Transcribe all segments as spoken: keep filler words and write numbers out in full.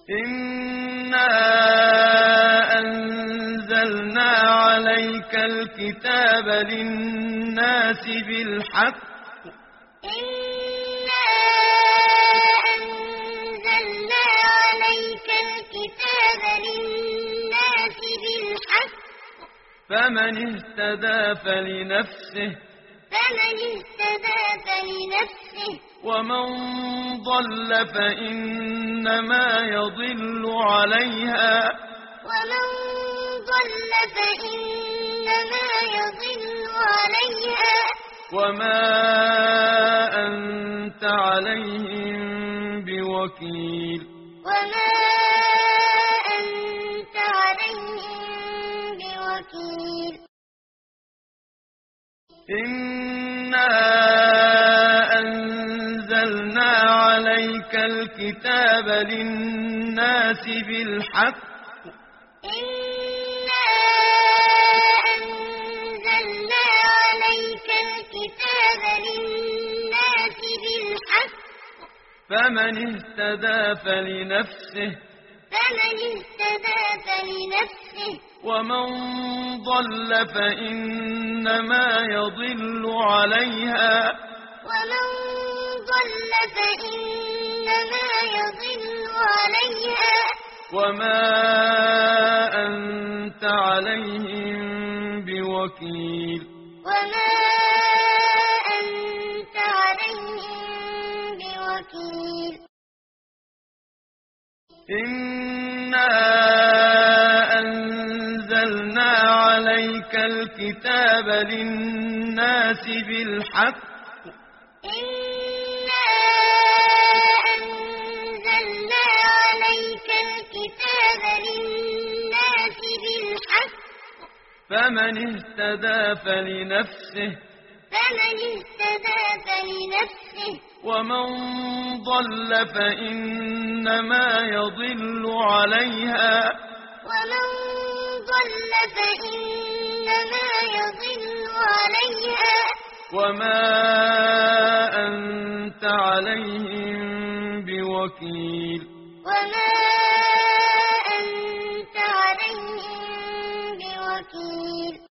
إنا أنزلنا عليك الكتاب للناس بالحق إنا أنزلنا عليك الكتاب للناس بالحق فمن اهتدى فلنفسه فمن اهتدى فلنفسه ومن ضل فإنما يضل عليها ومن ضل فإنما يضل عليها وما أنت عليهم بوكيل وما أنت عليهم بوكيل إنا أنزلنا عليك الكتاب للناس بالحق إنا أنزلنا عليك الكتاب للناس بالحق فمن اهتدى فلنفسه فمن اهتدى فلنفسه ومن ضل فإنما يضل عليها ومن ضل فإنما يضل عليها وما أنت عليهم بوكيل وما أنت عليهم بوكيل إنا أنزلنا عليك الكتاب للناس بالحق إنا أنزلنا عليك الكتاب للناس بالحق فمن اهتدى فلنفسه فمن اهتدى فلنفسه ومن ضل فإنما يضل عليها ومن ضل فإنما يضل عليها وما أنت عليهم بوكيل وما أنت عليهم بوكيل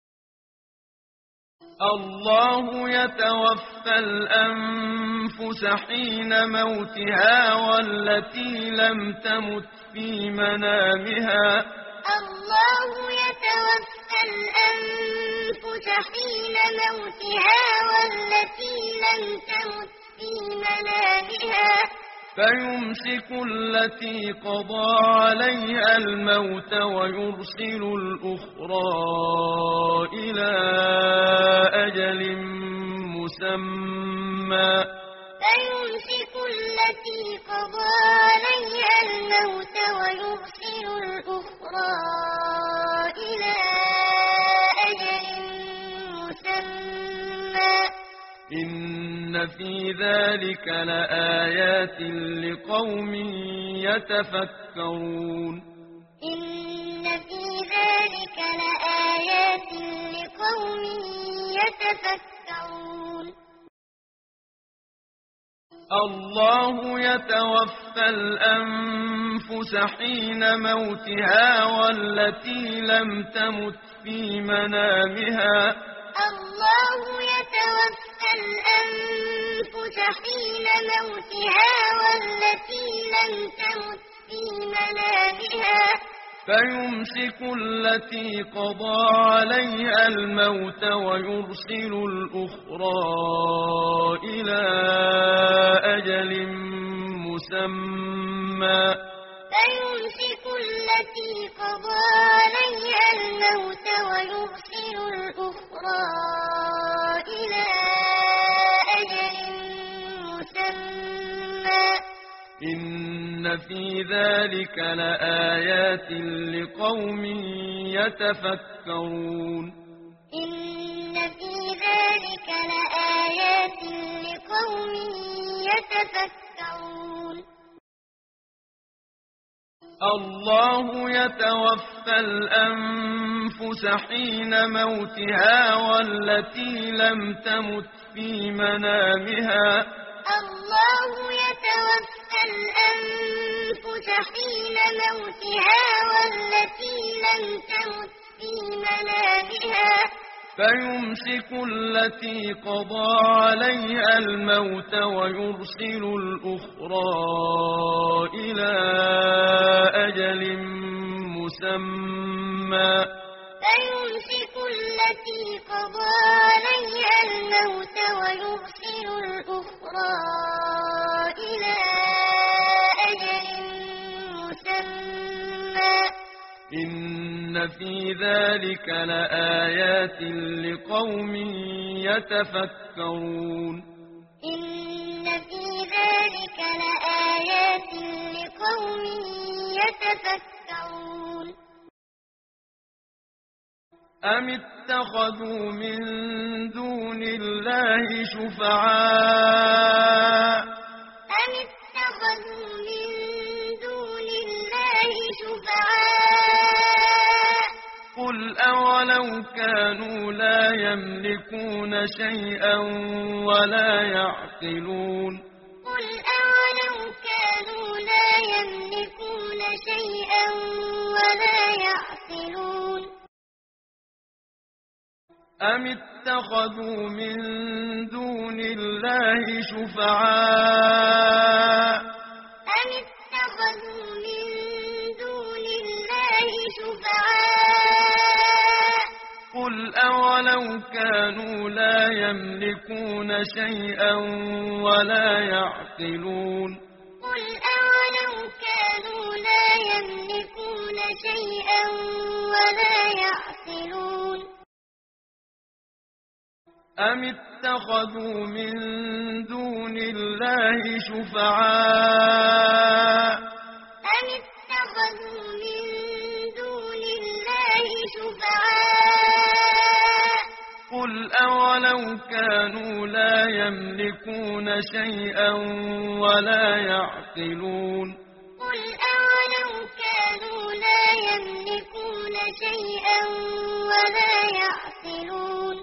الله يتوفى الأنفس حين موتها والتي لم تمت في منامها الله يتوفى الأنفس حين موتها والتي لم تمت في منامها فيمسك التي قضى عليها الموت ويرسل الأخرى إلى أجل مسمى فيمسك التي قضى عليها الموت ويرسل الأخرى إلى أجل مسمى إن في ذلك لآيات لقوم يتفكرون إن في ذلك لآيات لقوم يتفكرون الله يتوفى الأنفس حين موتها والتي لم تمت في منامها الله يتوفى الأنفس حين موتها والتي لم تمت في منامها فيمسك التي قضى عليها الموت ويرسل الأخرى إلى أجل مسمى فيمسك التي قضى عليها الموت ويرسل الأخرى إلى أجل مسمى إن في ذلك لآيات لقوم يتفكرون إن في ذلك لآيات لقوم يتفكرون الله يتوفى الأنفس حين موتها والتي لم تمت في منامها الله يتوفى الأنفس حين موتها والتي لم تمت في منامها فيمسك التي قضى عليها الموت ويرسل الأخرى إلى أجل مسمى فيمسك التي قضى عليها الموت ويرسل الأخرى إلى أجل مسمى إن في ذلك لآيات لقوم يتفكرون إن في ذلك لآيات لقوم يتفكرون أم اتخذوا من دون الله شفعاء أم اتخذوا من دون الله شفعاء قل أولو كانوا لا يملكون شيئا ولا يعقلون قل أولو كانوا لا يملكون شيئا ولا يعقلون أم اتخذوا من دون الله شفعاء أم اتخذوا من دون الله شفعاء قل أولو كانوا لا يملكون شيئا ولا يعقلون قل أولو كانوا لا يملكون شيئا ولا يعقلون أم اتخذوا من دون الله شفعاء أم اتخذوا من دون الله شفعاء قل أولو كانوا لا يملكون شيئا ولا يعقلون قل أولو كانوا لا يملكون شيئا ولا يعقلون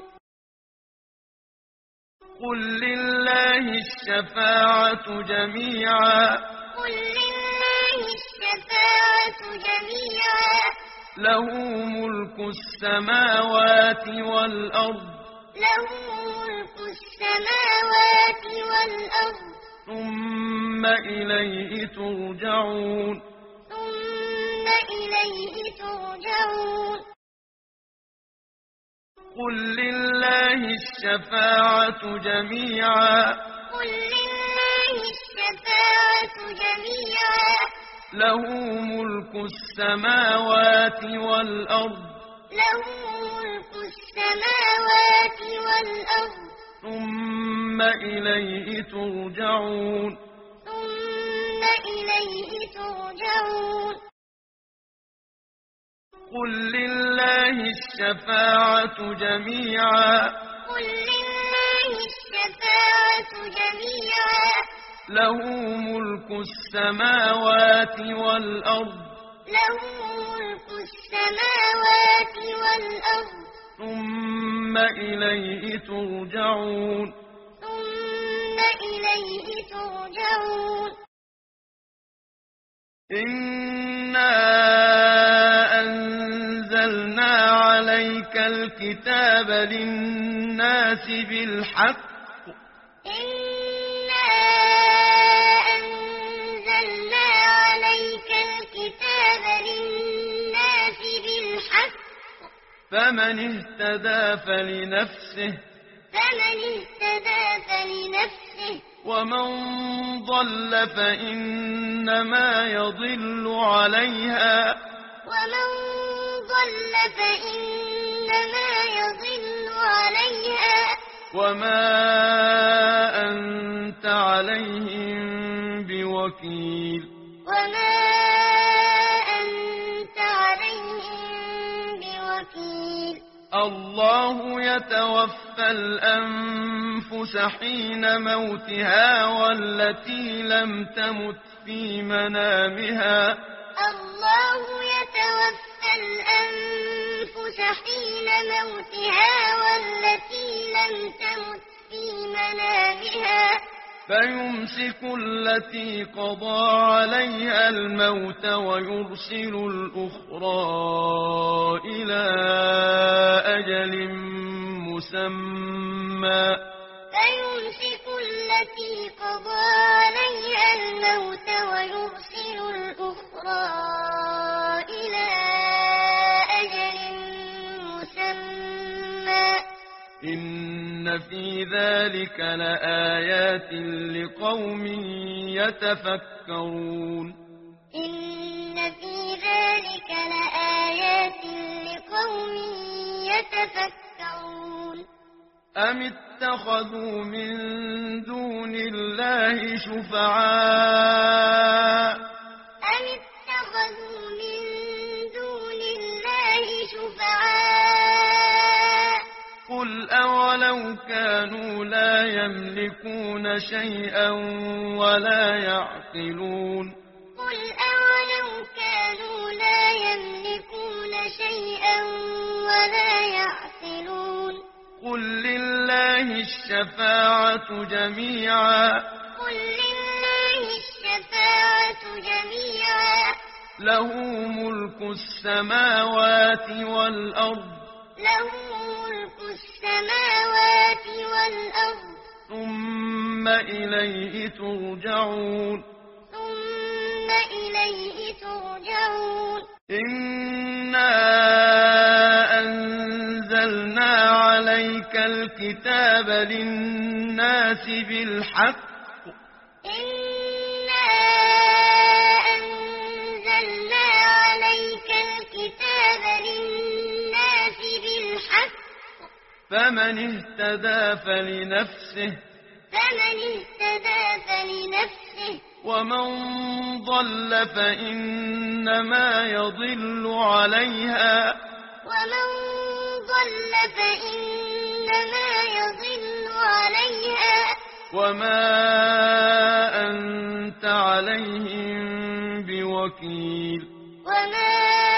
قل لله الشفاعة جميعا قل لله الشفاعة جميعا له ملك السماوات والأرض له ملك السماوات والأرض ثم إليه ترجعون ثم إليه ترجعون قل لله الشفاعة جميعا قل لله الشفاعة جميعا له ملك السماوات والأرض له ملك السماوات والأرض ثم إليه ترجعون ثم إليه ترجعون قل لله الشفاعة جميعا قل لله الشفاعة جميعا له ملك السماوات والأرض له ملك السماوات والأرض ثم إليه ترجعون ثم إليه ترجعون إنا أنزلنا عليك الكتاب للناس بالحق إنا أنزلنا عليك الكتاب للناس بالحق فمن اهتدى فلنفسه فمن اهتدى فلنفسه ومن ضل فإنما يضل عليها ومن ضل فإنما يضل عليها وما أنت عليهم بوكيل وما أنت عليهم بوكيل الله يتوفى الأنفس حين موتها والتي لم تمت في منامها الله يتوفى الأنفس حين موتها والتي لم تمت في منامها فيمسك التي قضى عليها الموت ويرسل الأخرى إلى أجل مسمى فيمسك التي قضى عليها الموت ويرسل الأخرى إلى أجل مسمى إن في ذلك لآيات لقوم يتفكرون إن في ذلك لآيات لقوم يتفكرون أم اتخذوا من دون الله شفعاء أم اتخذوا من دون الله شفعاء قل أولو كانوا لا يملكون شيئا ولا يعقلون قل أولو كانوا لا يملكون شيئا ولا يعقلون قل لله الشفاعة جميعا قل لله الشفاعة جميعا له ملك السماوات والأرض له ملك السماوات والأرض ثم إليه ترجعون ثم إليه ترجعون إنا أنزلنا عليك الكتاب للناس بالحق إنا أنزلنا عليك الكتاب للناس بالحق فمن اهتدى فلنفسه فمن اهتدى فلنفسه ومن ضل فإنما يضل عليها ومن ضل فإنما يضل عليها وما أنت عليهم بوكيل وما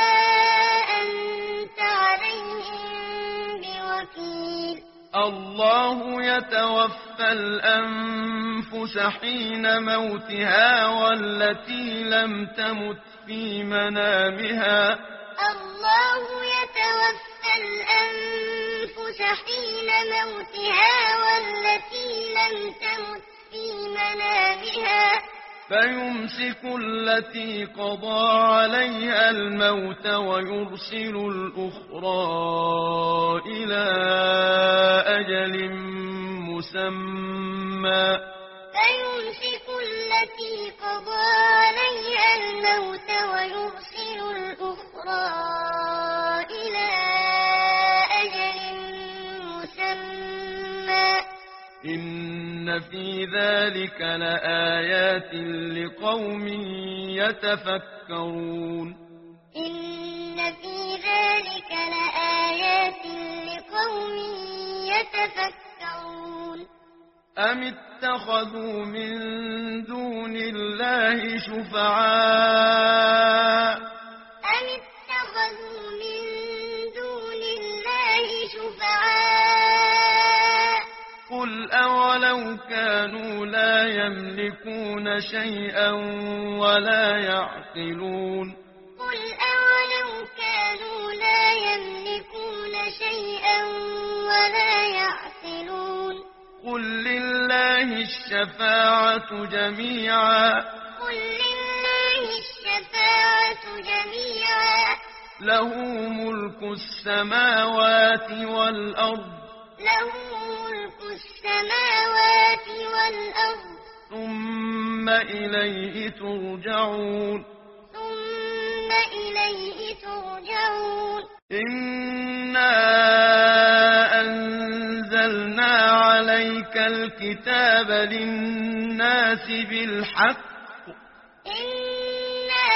أنت عليهم بوكيل الله يتوفى الأنفس حين موتها والتي لم تمت في منامها الله يتوفى الأنفس حين موتها والتي لم تمت في منامها فيمسك التي قضى عليها الموت ويرسل الأخرى إلى أجل مسمى فيمسك التي قضى عليها الموت ويرسل الأخرى إلى أجل مسمى إن في ذلك لآيات لقوم يتفكرون إن في ذلك لآيات لقوم يتفكرون أم اتخذوا من دون الله شفعاء أم اتخذوا من دون الله شفعاء قل أولو كانوا لا يملكون شيئا ولا يعقلون قل أولو كانوا لا يملكون شيئا ولا يعقلون قل لله الشفاعة جميعا قل لله الشفاعة جميعا له ملك السماوات والأرض له ملك السماوات والأرض ثم إليه ترجعون ثم إليه ترجعون إنا أنزلنا عليك الكتاب للناس بالحق إنا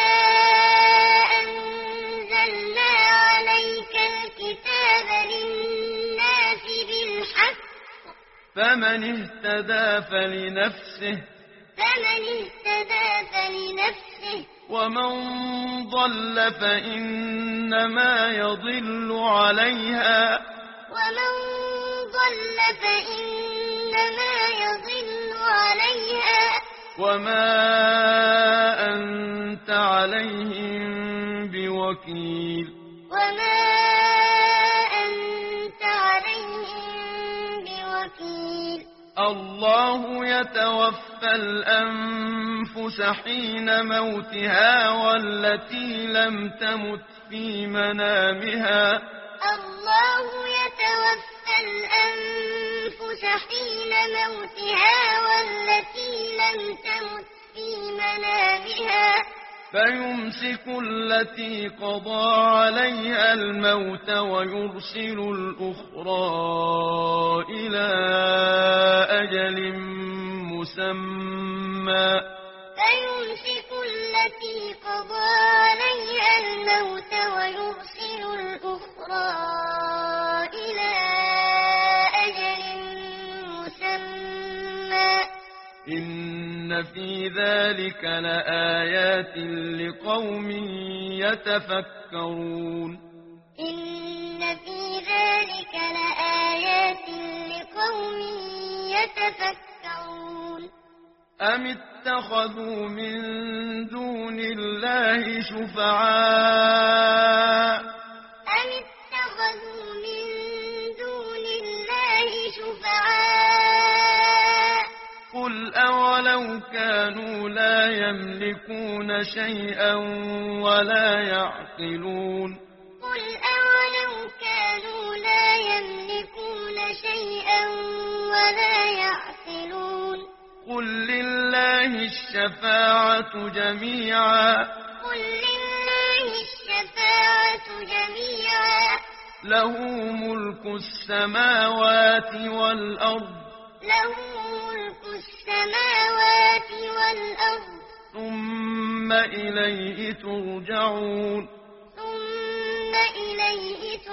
أنزلنا عليك الكتاب للناس بالحق فمن اهتدى فلنفسه فمن اهتدى فلنفسه ومن ضل فإنما يضل عليها ومن ضل فإنما يضل عليها وما أنت عليهم بوكيل وما أنت عليهم بوكيل الله يتوفى الأنفس حين موتها والتي لم تمت في منامها الله يتوفى الأنفس حين موتها والتي لم تمت في منامها فيمسك التي قضى عليها الموت ويرسل الأخرى إلى أجل مسمى فيمسك التي قضى عليها الموت ويرسل الأخرى إلى أجل مسمى إن في ذلك لآيات لقوم يتفكرون إن في ذلك لآيات لقوم يتفكرون أم اتخذوا من دون الله شفعاء أم اتخذوا من دون الله شفعاء قل أولو كانوا لا يملكون شيئا ولا يعقلون قل أولو كانوا لا يملكون شيئا ولا يعقلون قل لله الشفاعة جميعا قل لله الشفاعة جميعا له ملك السماوات والأرض له ملك السماوات والأرض ثم إليه ترجعون ثم إليه